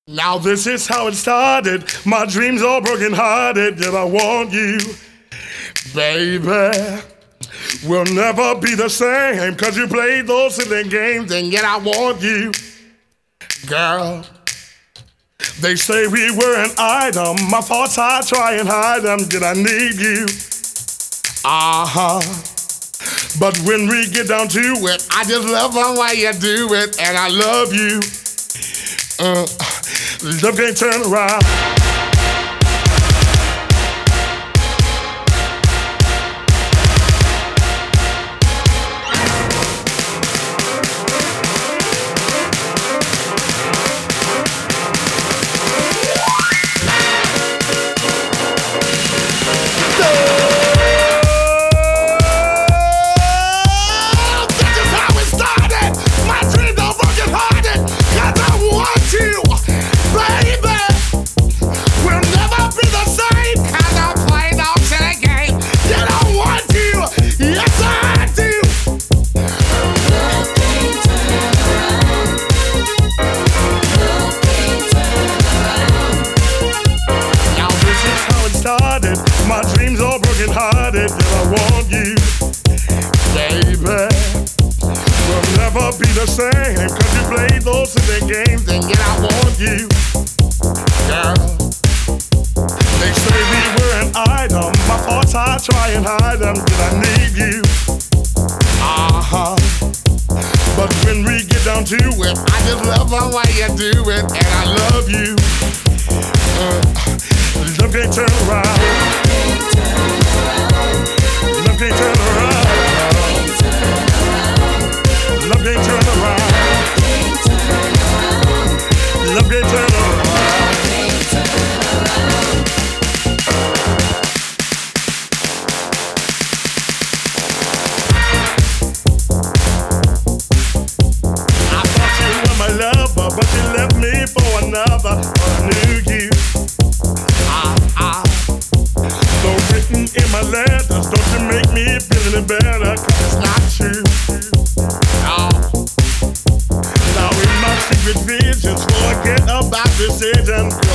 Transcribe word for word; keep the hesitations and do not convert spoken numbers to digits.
Now this is how it started. My dreams all broken hearted. Yet I want you, baby. We'll never be the same, cause you played those silly games, and yet I want you, girl. They say we were an item. My thoughts I try and hide them, yet I need you. Uh-huh. But when we get down to it, I just love the way you do it, and I love you. Uh, love can't turn around. My dreams all broken hearted, yet I want you, baby. We'll never be the same, cause you played those silly games, and yet I want you, girl. They say we were an item. My thoughts I try and hide them, yet I need you. Uh-huh. But when we get down to it, I just love the way you do it, and I love you. Uh, love can't turn around. Love can't turn around. Love can't turn around. Love can't turn around. I thought you were my lover, but you left me for another. I knew you. In my letters, don't you make me feel any better, cause it's not true. No. Now in my secret visions, forget about decisions.